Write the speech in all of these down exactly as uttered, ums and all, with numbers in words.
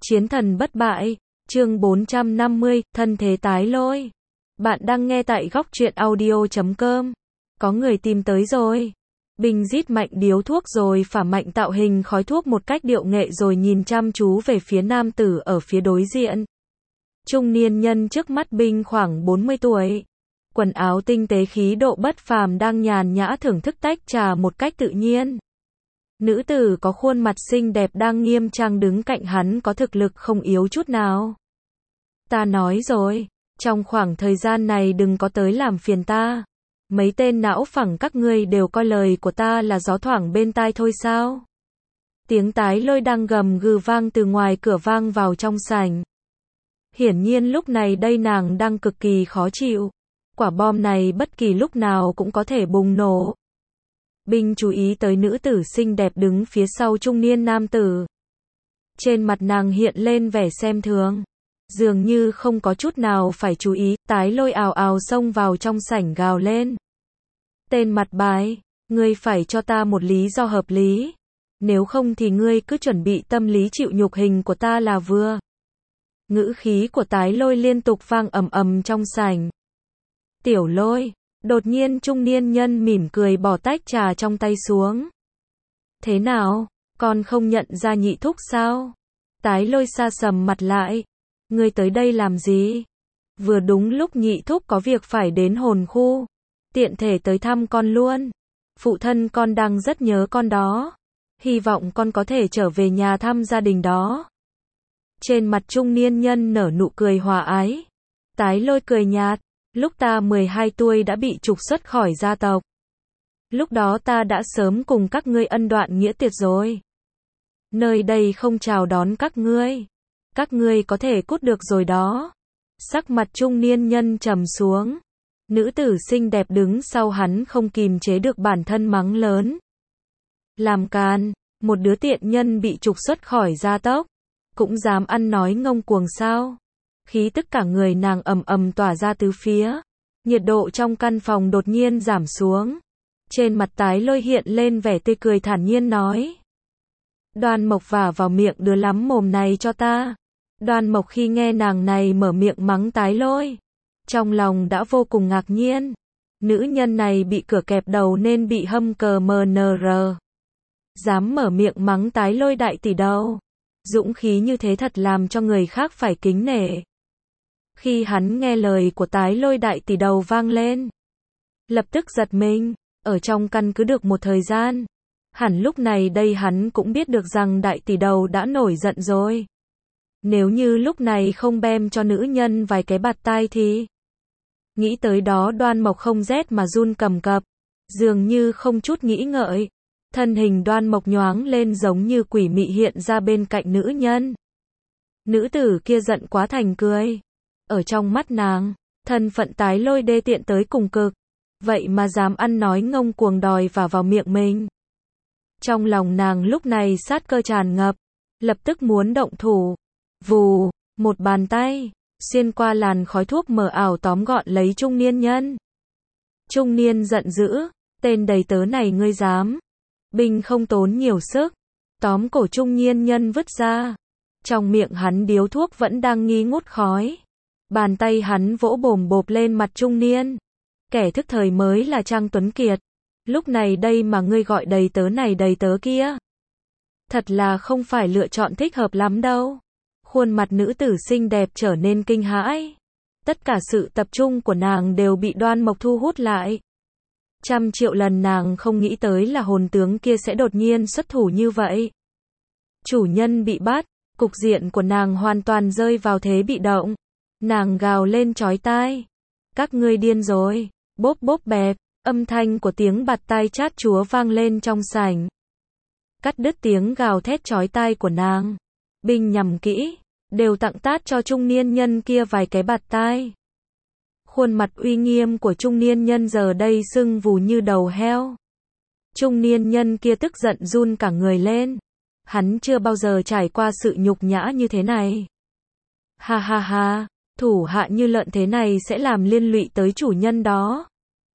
Chiến thần bất bại, chương bốn trăm năm mươi, thân thế tái lôi. Bạn đang nghe tại góc truyện audio chấm com. Có người tìm tới rồi. Bình rít mạnh điếu thuốc rồi phả mạnh tạo hình khói thuốc một cách điệu nghệ rồi nhìn chăm chú về phía nam tử ở phía đối diện. Trung niên nhân trước mắt Bình khoảng bốn mươi tuổi. Quần áo tinh tế khí độ bất phàm đang nhàn nhã thưởng thức tách trà một cách tự nhiên. Nữ tử có khuôn mặt xinh đẹp đang nghiêm trang đứng cạnh hắn có thực lực không yếu chút nào. Ta nói rồi, trong khoảng thời gian này đừng có tới làm phiền ta. Mấy tên não phẳng các ngươi đều coi lời của ta là gió thoảng bên tai thôi sao? Tiếng tái lôi đang gầm gừ vang từ ngoài cửa vang vào trong sảnh. Hiển nhiên lúc này đây nàng đang cực kỳ khó chịu. Quả bom này bất kỳ lúc nào cũng có thể bùng nổ. Bình chú ý tới nữ tử xinh đẹp đứng phía sau trung niên nam tử. Trên mặt nàng hiện lên vẻ xem thường. Dường như không có chút nào phải chú ý, tái lôi ào ào xông vào trong sảnh gào lên. Tên mặt bái, ngươi phải cho ta một lý do hợp lý. Nếu không thì ngươi cứ chuẩn bị tâm lý chịu nhục hình của ta là vừa. Ngữ khí của tái lôi liên tục vang ầm ầm trong sảnh. Tiểu lôi. Đột nhiên trung niên nhân mỉm cười bỏ tách trà trong tay xuống. Thế nào, con không nhận ra nhị thúc sao? Tái lôi sa sầm mặt lại. Ngươi tới đây làm gì? Vừa đúng lúc nhị thúc có việc phải đến hồn khu. Tiện thể tới thăm con luôn. Phụ thân con đang rất nhớ con đó. Hy vọng con có thể trở về nhà thăm gia đình đó. Trên mặt trung niên nhân nở nụ cười hòa ái. Tái lôi cười nhạt. Lúc ta mười hai tuổi đã bị trục xuất khỏi gia tộc. Lúc đó ta đã sớm cùng các ngươi ân đoạn nghĩa tuyệt rồi. Nơi đây không chào đón các ngươi. Các ngươi có thể cút được rồi đó. Sắc mặt trung niên nhân trầm xuống. Nữ tử xinh đẹp đứng sau hắn không kìm chế được bản thân mắng lớn. Làm càn, một đứa tiện nhân bị trục xuất khỏi gia tộc. Cũng dám ăn nói ngông cuồng sao? Khí tức cả người nàng ầm ầm tỏa ra từ phía. Nhiệt độ trong căn phòng đột nhiên giảm xuống. Trên mặt tái lôi hiện lên vẻ tươi cười thản nhiên nói. Đoan Mộc vả vào miệng đứa lắm mồm này cho ta. Đoan Mộc khi nghe nàng này mở miệng mắng tái lôi. Trong lòng đã vô cùng ngạc nhiên. Nữ nhân này bị cửa kẹp đầu nên bị hâm cờ mờ nờ rờ. Dám mở miệng mắng tái lôi đại tỷ đầu. Dũng khí như thế thật làm cho người khác phải kính nể. Khi hắn nghe lời của tái lôi đại tỷ đầu vang lên. Lập tức giật mình, ở trong căn cứ được một thời gian. Hẳn lúc này đây hắn cũng biết được rằng đại tỷ đầu đã nổi giận rồi. Nếu như lúc này không bem cho nữ nhân vài cái bạt tai thì... Nghĩ tới đó Đoan Mộc không rét mà run cầm cập. Dường như không chút nghĩ ngợi. Thân hình Đoan Mộc nhoáng lên giống như quỷ mị hiện ra bên cạnh nữ nhân. Nữ tử kia giận quá thành cười. Ở trong mắt nàng, thân phận tái lôi đê tiện tới cùng cực. Vậy mà dám ăn nói ngông cuồng đòi vào vào miệng mình. Trong lòng nàng lúc này sát cơ tràn ngập. Lập tức muốn động thủ. Vù, một bàn tay, xuyên qua làn khói thuốc mờ ảo tóm gọn lấy trung niên nhân. Trung niên giận dữ, tên đầy tớ này ngươi dám. Bình không tốn nhiều sức. Tóm cổ trung niên nhân vứt ra. Trong miệng hắn điếu thuốc vẫn đang nghi ngút khói. Bàn tay hắn vỗ bồm bộp lên mặt trung niên. Kẻ thức thời mới là Trang Tuấn Kiệt. Lúc này đây mà ngươi gọi đầy tớ này đầy tớ kia. Thật là không phải lựa chọn thích hợp lắm đâu. Khuôn mặt nữ tử xinh đẹp trở nên kinh hãi. Tất cả sự tập trung của nàng đều bị Đoan Mộc thu hút lại. Trăm triệu lần nàng không nghĩ tới là hồn tướng kia sẽ đột nhiên xuất thủ như vậy. Chủ nhân bị bắt, cục diện của nàng hoàn toàn rơi vào thế bị động. Nàng gào lên chói tai. Các ngươi điên rồi. Bốp bốp bẹp, âm thanh của tiếng bạt tai chát chúa vang lên trong sảnh. Cắt đứt tiếng gào thét chói tai của nàng. Bình nhầm kỹ, đều tặng tát cho trung niên nhân kia vài cái bạt tai. Khuôn mặt uy nghiêm của trung niên nhân giờ đây sưng vù như đầu heo. Trung niên nhân kia tức giận run cả người lên. Hắn chưa bao giờ trải qua sự nhục nhã như thế này. Ha ha ha, thủ hạ như lợn thế này sẽ làm liên lụy tới chủ nhân đó.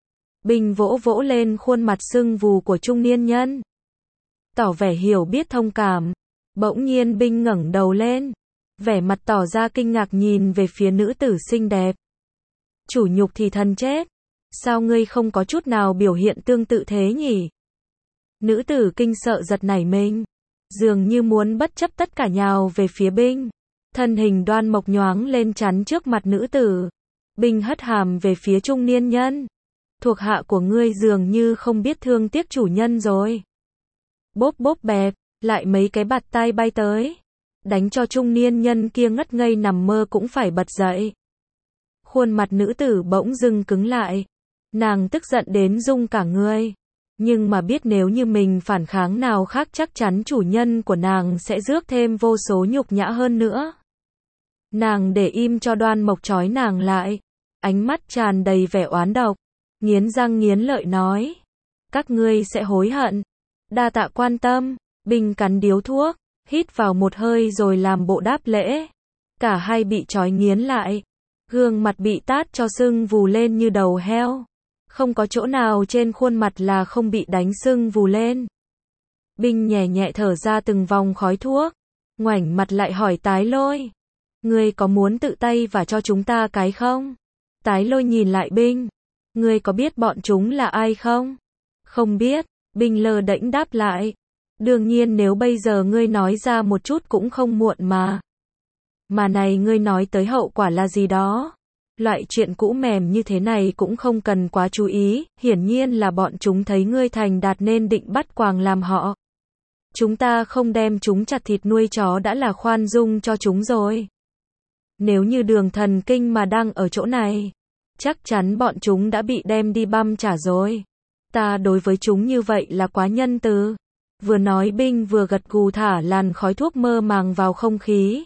Bình vỗ vỗ lên khuôn mặt sưng vù của trung niên nhân. Tỏ vẻ hiểu biết thông cảm. Bỗng nhiên Bình ngẩng đầu lên. vẻ mặt tỏ ra kinh ngạc nhìn về phía nữ tử xinh đẹp. Chủ nhục thì thần chết. Sao ngươi không có chút nào biểu hiện tương tự thế nhỉ? Nữ tử kinh sợ giật nảy mình. Dường như muốn bất chấp tất cả nhào về phía Binh. Thân hình đoan mộc nhoáng lên chắn trước mặt nữ tử. Binh hất hàm về phía trung niên nhân. Thuộc hạ của ngươi dường như không biết thương tiếc chủ nhân rồi. Bốp bốp bẹp, lại mấy cái bạt tai bay tới. Đánh cho trung niên nhân kia ngất ngây nằm mơ cũng phải bật dậy. Khuôn mặt nữ tử bỗng dưng cứng lại. Nàng tức giận đến rung cả người. Nhưng mà biết nếu như mình phản kháng nào khác chắc chắn chủ nhân của nàng sẽ rước thêm vô số nhục nhã hơn nữa. Nàng để im cho Đoan Mộc trói nàng lại. Ánh mắt tràn đầy vẻ oán độc. Nghiến răng nghiến lợi nói. Các ngươi sẽ hối hận. Đa tạ quan tâm. Binh cắn điếu thuốc. Hít vào một hơi rồi làm bộ đáp lễ. Cả hai bị trói nghiến lại. Gương mặt bị tát cho sưng vù lên như đầu heo. Không có chỗ nào trên khuôn mặt là không bị đánh sưng vù lên. Binh nhẹ nhẹ thở ra từng vòng khói thuốc. Ngoảnh mặt lại hỏi Tái Lôi. Ngươi có muốn tự tay và cho chúng ta cái không? Tái Lôi nhìn lại Binh. Ngươi có biết bọn chúng là ai không? Không biết. Binh lơ đễnh đáp lại. Đương nhiên nếu bây giờ ngươi nói ra một chút cũng không muộn mà. Mà này ngươi nói tới hậu quả là gì đó? Loại chuyện cũ mềm như thế này cũng không cần quá chú ý, hiển nhiên là bọn chúng thấy ngươi thành đạt nên định bắt quàng làm họ. Chúng ta không đem chúng chặt thịt nuôi chó đã là khoan dung cho chúng rồi. Nếu như Đường Thần Kinh mà đang ở chỗ này, chắc chắn bọn chúng đã bị đem đi băm trả rồi. Ta đối với chúng như vậy là quá nhân từ. Vừa nói Binh vừa gật gù thả làn khói thuốc mơ màng vào không khí.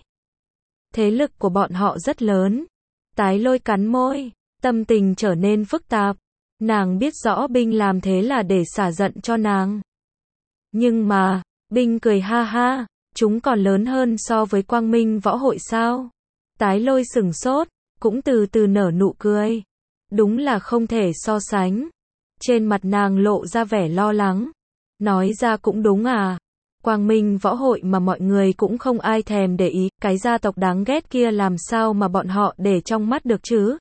Thế lực của bọn họ rất lớn. Tái Lôi cắn môi, tâm tình trở nên phức tạp. Nàng biết rõ Binh làm thế là để xả giận cho nàng. Nhưng mà, Binh cười ha ha, chúng còn lớn hơn so với Quang Minh Võ Hội sao? Tái Lôi sửng sốt, cũng từ từ nở nụ cười. Đúng là không thể so sánh. Trên mặt nàng lộ ra vẻ lo lắng. Nói ra cũng đúng à. Quang Minh Võ Hội mà mọi người cũng không ai thèm để ý, cái gia tộc đáng ghét kia làm sao mà bọn họ để trong mắt được chứ?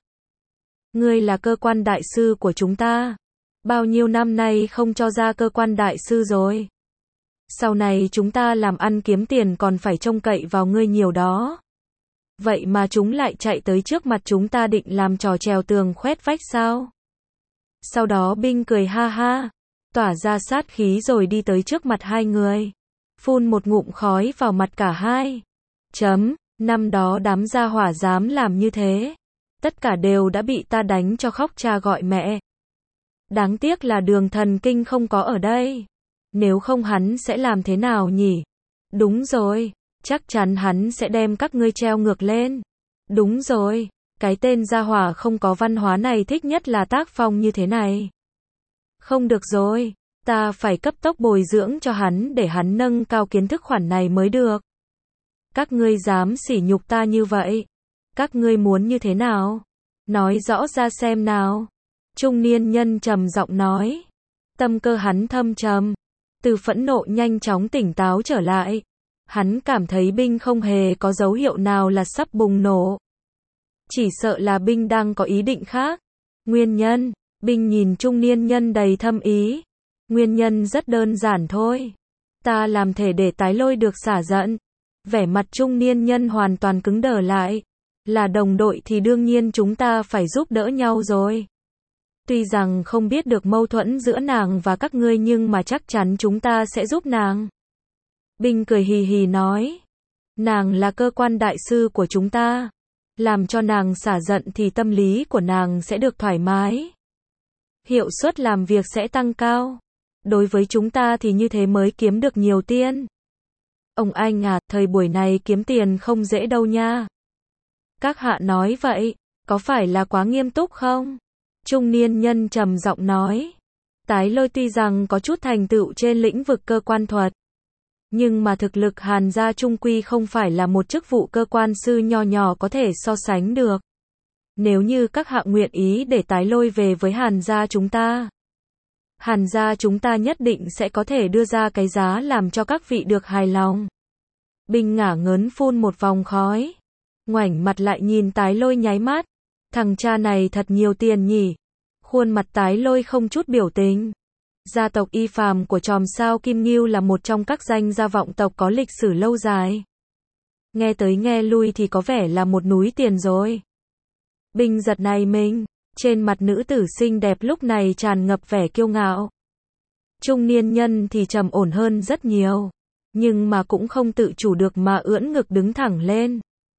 Ngươi là cơ quan đại sư của chúng ta. Bao nhiêu năm nay không cho ra cơ quan đại sư rồi. Sau này chúng ta làm ăn kiếm tiền còn phải trông cậy vào ngươi nhiều đó. Vậy mà chúng lại chạy tới trước mặt chúng ta định làm trò trèo tường khoét vách sao? Sau đó Binh cười ha ha, tỏa ra sát khí rồi đi tới trước mặt hai người. Phun một ngụm khói vào mặt cả hai. Chấm, năm đó đám gia hỏa dám làm như thế. Tất cả đều đã bị ta đánh cho khóc cha gọi mẹ. Đáng tiếc là Đường Thần Kinh không có ở đây. Nếu không hắn sẽ làm thế nào nhỉ? Đúng rồi, chắc chắn hắn sẽ đem các ngươi treo ngược lên. Đúng rồi, cái tên gia hỏa không có văn hóa này thích nhất là tác phong như thế này. Không được rồi. Ta phải cấp tốc bồi dưỡng cho hắn để hắn nâng cao kiến thức khoản này mới được. Các ngươi dám sỉ nhục ta như vậy. Các ngươi muốn như thế nào? Nói rõ ra xem nào. Trung niên nhân trầm giọng nói. Tâm cơ hắn thâm trầm. Từ phẫn nộ nhanh chóng tỉnh táo trở lại. Hắn cảm thấy Binh không hề có dấu hiệu nào là sắp bùng nổ. Chỉ sợ là Binh đang có ý định khác. Nguyên nhân, Binh nhìn trung niên nhân đầy thâm ý. Nguyên nhân rất đơn giản thôi. Ta làm thể để Tái Lôi được xả giận. Vẻ mặt trung niên nhân hoàn toàn cứng đờ lại. Là đồng đội thì đương nhiên chúng ta phải giúp đỡ nhau rồi. Tuy rằng không biết được mâu thuẫn giữa nàng và các ngươi nhưng mà chắc chắn chúng ta sẽ giúp nàng. Binh cười hì hì nói. Nàng là cơ quan đại sư của chúng ta. Làm cho nàng xả giận thì tâm lý của nàng sẽ được thoải mái. Hiệu suất làm việc sẽ tăng cao. Đối với chúng ta thì như thế mới kiếm được nhiều tiền. Ông anh à, thời buổi này kiếm tiền không dễ đâu nha. Các hạ nói vậy, có phải là quá nghiêm túc không? Trung niên nhân trầm giọng nói. Tái Lôi tuy rằng có chút thành tựu trên lĩnh vực cơ quan thuật. Nhưng mà thực lực Hàn gia trung quy không phải là một chức vụ cơ quan sư nho nhỏ có thể so sánh được. Nếu như các hạ nguyện ý để Tái Lôi về với Hàn gia chúng ta. Hàn gia chúng ta nhất định sẽ có thể đưa ra cái giá làm cho các vị được hài lòng. Binh ngả ngớn phun một vòng khói. Ngoảnh mặt lại nhìn Tái Lôi nháy mắt. Thằng cha này thật nhiều tiền nhỉ. Khuôn mặt Tái Lôi không chút biểu tình. Gia tộc Y Phàm của chòm sao Kim Ngưu là một trong các danh gia vọng tộc có lịch sử lâu dài. Nghe tới nghe lui thì có vẻ là một núi tiền rồi. Binh giật này mình. Trên mặt nữ tử xinh đẹp lúc này tràn ngập vẻ kiêu ngạo. Trung niên nhân thì trầm ổn hơn rất nhiều. Nhưng mà cũng không tự chủ được mà ưỡn ngực đứng thẳng lên.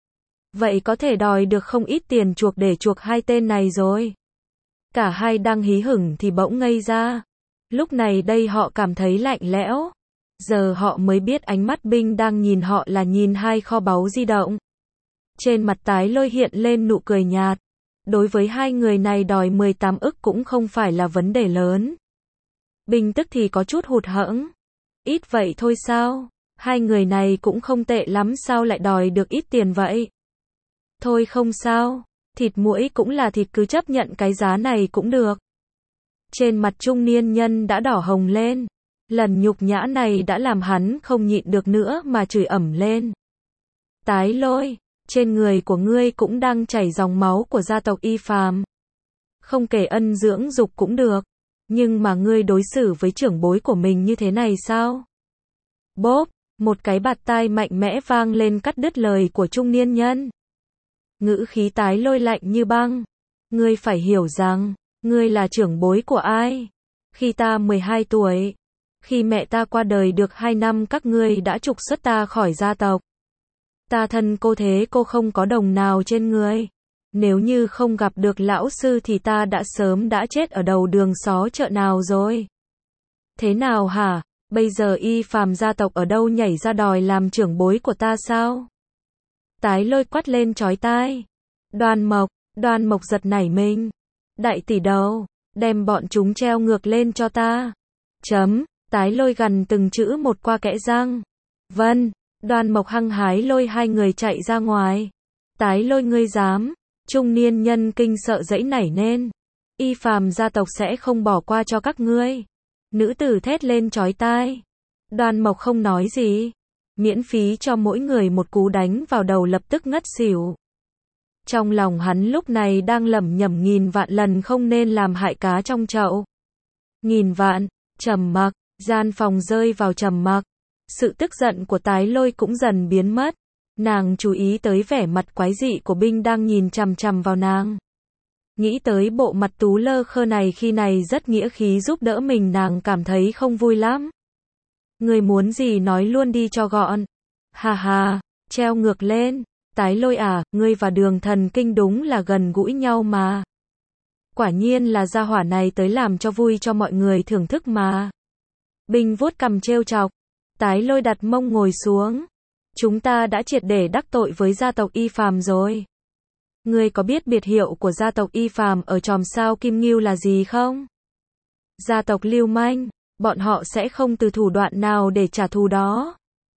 Vậy có thể đòi được không ít tiền chuộc để chuộc hai tên này rồi. Cả hai đang hí hửng thì bỗng ngây ra. Lúc này đây họ cảm thấy lạnh lẽo. Giờ họ mới biết ánh mắt Binh đang nhìn họ là nhìn hai kho báu di động. Trên mặt Tái Lôi hiện lên nụ cười nhạt. Đối với hai người này đòi mười tám ức cũng không phải là vấn đề lớn. Binh tức thì có chút hụt hẫng. Ít vậy thôi sao? Hai người này cũng không tệ lắm sao lại đòi được ít tiền vậy? Thôi không sao. Thịt muỗi cũng là thịt, cứ chấp nhận cái giá này cũng được. Trên mặt trung niên nhân đã đỏ hồng lên. Lần nhục nhã này đã làm hắn không nhịn được nữa mà chửi ẩm lên. Tái Lôi, trên người của ngươi cũng đang chảy dòng máu của gia tộc Y Phàm. Không kể ân dưỡng dục cũng được. Nhưng mà ngươi đối xử với trưởng bối của mình như thế này sao? Bốp, một cái bạt tai mạnh mẽ vang lên cắt đứt lời của trung niên nhân. Ngữ khí Tái Lôi lạnh như băng. Ngươi phải hiểu rằng, ngươi là trưởng bối của ai? Khi ta mười hai tuổi, khi mẹ ta qua đời được hai năm các ngươi đã trục xuất ta khỏi gia tộc. Ta thân cô thế cô không có đồng nào trên người. Nếu như không gặp được lão sư thì ta đã sớm đã chết ở đầu đường xó chợ nào rồi. Thế nào hả? Bây giờ Y Phàm gia tộc ở đâu nhảy ra đòi làm trưởng bối của ta sao? Tái Lôi quát lên chói tai. Đoan Mộc, Đoan Mộc giật nảy mình. Đại tỷ đầu, đem bọn chúng treo ngược lên cho ta. Chấm, Tái Lôi gằn từng chữ một qua kẽ răng. Vâng, Đoan Mộc hăng hái lôi hai người chạy ra ngoài. Tái Lôi ngươi dám? Trung niên nhân kinh sợ giãy nảy nên. Y Phàm gia tộc sẽ không bỏ qua cho các ngươi. Nữ tử thét lên chói tai. Đoan Mộc không nói gì. Miễn phí cho mỗi người một cú đánh vào đầu lập tức ngất xỉu. Trong lòng hắn lúc này đang lẩm nhẩm nghìn vạn lần không nên làm hại cá trong chậu. Nghìn vạn, trầm mặc, gian phòng rơi vào trầm mặc. Sự tức giận của Tái Lôi cũng dần biến mất. Nàng chú ý tới vẻ mặt quái dị của Binh đang nhìn chằm chằm vào nàng. Nghĩ tới bộ mặt tú lơ khơ này khi này rất nghĩa khí giúp đỡ mình, nàng cảm thấy không vui lắm. Người muốn gì nói luôn đi cho gọn. Hà hà, treo ngược lên. Tái Lôi à, ngươi và Đường Thần Kinh đúng là gần gũi nhau mà. Quả nhiên là gia hỏa này tới làm cho vui cho mọi người thưởng thức mà. Binh vuốt cằm trêu chọc. Tái Lôi đặt mông ngồi xuống. Chúng ta đã triệt để đắc tội với gia tộc Y Phàm rồi. Ngươi có biết biệt hiệu của gia tộc Y Phàm ở chòm sao Kim Ngưu là gì không? Gia tộc lưu manh, bọn họ sẽ không từ thủ đoạn nào để trả thù đó.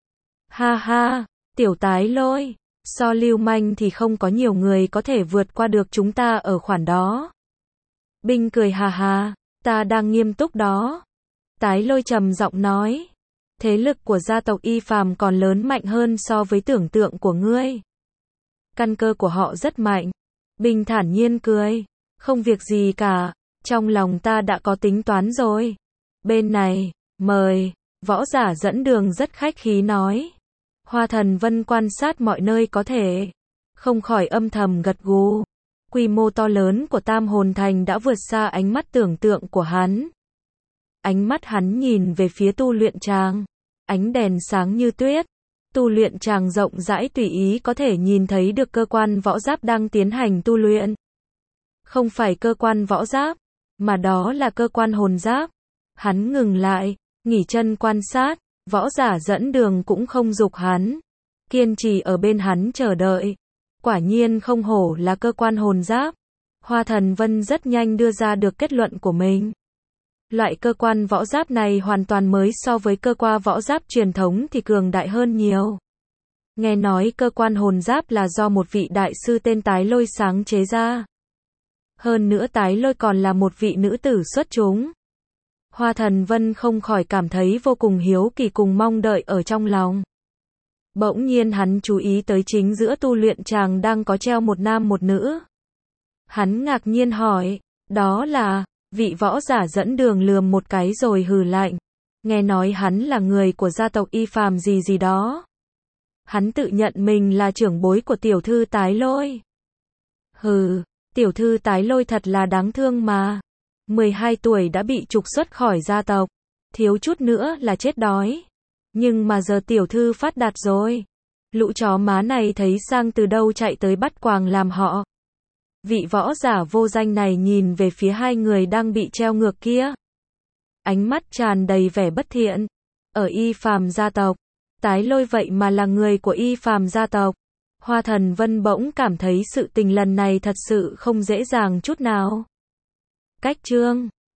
Ha ha, tiểu Tái Lôi, so lưu manh thì không có nhiều người có thể vượt qua được chúng ta ở khoản đó. Binh cười hà hà, ta đang nghiêm túc đó. Tái Lôi trầm giọng nói. Thế lực của gia tộc Y Phàm còn lớn mạnh hơn so với tưởng tượng của ngươi. Căn cơ của họ rất mạnh. Binh thản nhiên cười. Không việc gì cả, trong lòng ta đã có tính toán rồi. Bên này, mời, võ giả dẫn đường rất khách khí nói. Hoa Thần Vân quan sát mọi nơi có thể. Không khỏi âm thầm gật gù. Quy mô to lớn của Tam Hồn Thành đã vượt xa ánh mắt tưởng tượng của hắn. Ánh mắt hắn nhìn về phía tu luyện tràng. Ánh đèn sáng như tuyết. Tu luyện tràng rộng rãi tùy ý có thể nhìn thấy được cơ quan võ giáp đang tiến hành tu luyện. Không phải cơ quan võ giáp, mà đó là cơ quan hồn giáp. Hắn ngừng lại, nghỉ chân quan sát, võ giả dẫn đường cũng không giục hắn. Kiên trì ở bên hắn chờ đợi. Quả nhiên không hổ là cơ quan hồn giáp. Hoa Thần Vân rất nhanh đưa ra được kết luận của mình. Loại cơ quan võ giáp này hoàn toàn mới so với cơ quan võ giáp truyền thống thì cường đại hơn nhiều. Nghe nói cơ quan hồn giáp là do một vị đại sư tên Tái Lôi sáng chế ra. Hơn nữa Tái Lôi còn là một vị nữ tử xuất chúng. Hoa Thần Vân không khỏi cảm thấy vô cùng hiếu kỳ cùng mong đợi ở trong lòng. Bỗng nhiên hắn chú ý tới chính giữa tu luyện tràng đang có treo một nam một nữ. Hắn ngạc nhiên hỏi, đó là, vị võ giả dẫn đường lườm một cái rồi hừ lạnh. Nghe nói hắn là người của gia tộc Y Phàm gì gì đó. Hắn tự nhận mình là trưởng bối của tiểu thư Tái Lôi. Hừ, tiểu thư Tái Lôi thật là đáng thương mà. mười hai tuổi đã bị trục xuất khỏi gia tộc. Thiếu chút nữa là chết đói. Nhưng mà giờ tiểu thư phát đạt rồi. Lũ chó má này thấy sang từ đâu chạy tới bắt quàng làm họ. Vị võ giả vô danh này nhìn về phía hai người đang bị treo ngược kia. Ánh mắt tràn đầy vẻ bất thiện. Ở Y Phàm gia tộc, Tái Lôi vậy mà là người của Y Phàm gia tộc. Hoa Thần Vân bỗng cảm thấy sự tình lần này thật sự không dễ dàng chút nào. Cách chương